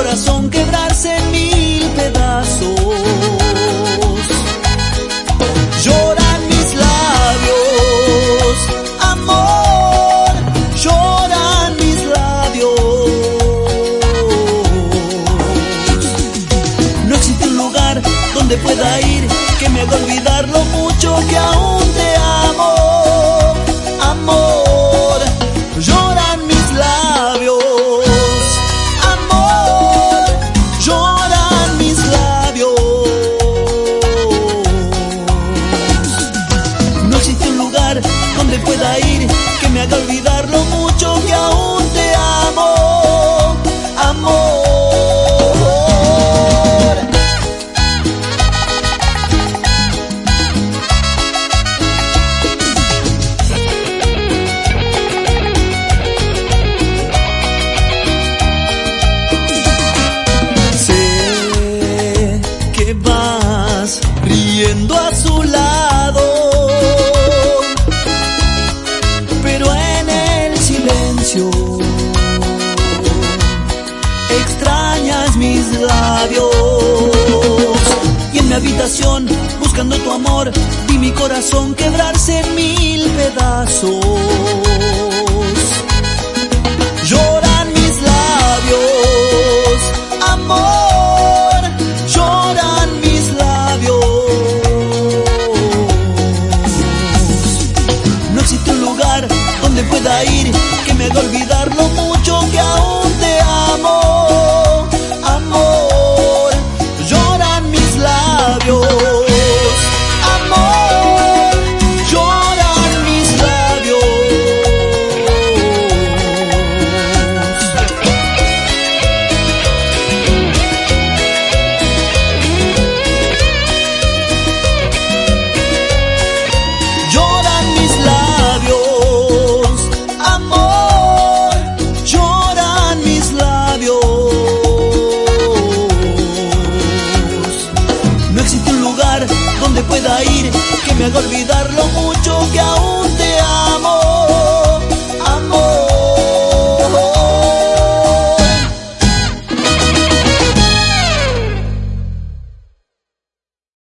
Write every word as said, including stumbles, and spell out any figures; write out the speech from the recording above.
corazón quebrarse en mil pedazos. Lloran mis labios, amor, lloran mis labios. No existe un lugar donde pueda ir que me haga olvidar lo mucho que aún te amo, amor. Lloran mis labios, amor, lloran mis labios. No existe un lugar donde pueda ir que me haga olvidar lo mucho que aún te amo, amor. Riendo a su lado, pero en el silencio extrañas mis labios. Y en mi habitación, buscando tu amor, vi mi corazón quebrarse en mil pedazos. Lloran mis labios, amor, lloran mis labios. No existe un lugar donde pueda ir que me haga olvidar lo mucho que aún te amo, amor. Lloran mis labios, amor, lloran mis labios. Lloran mis labios, amor, lloran mis labios. No existe un lugar donde pueda ir que me haga olvidar lo mucho que aún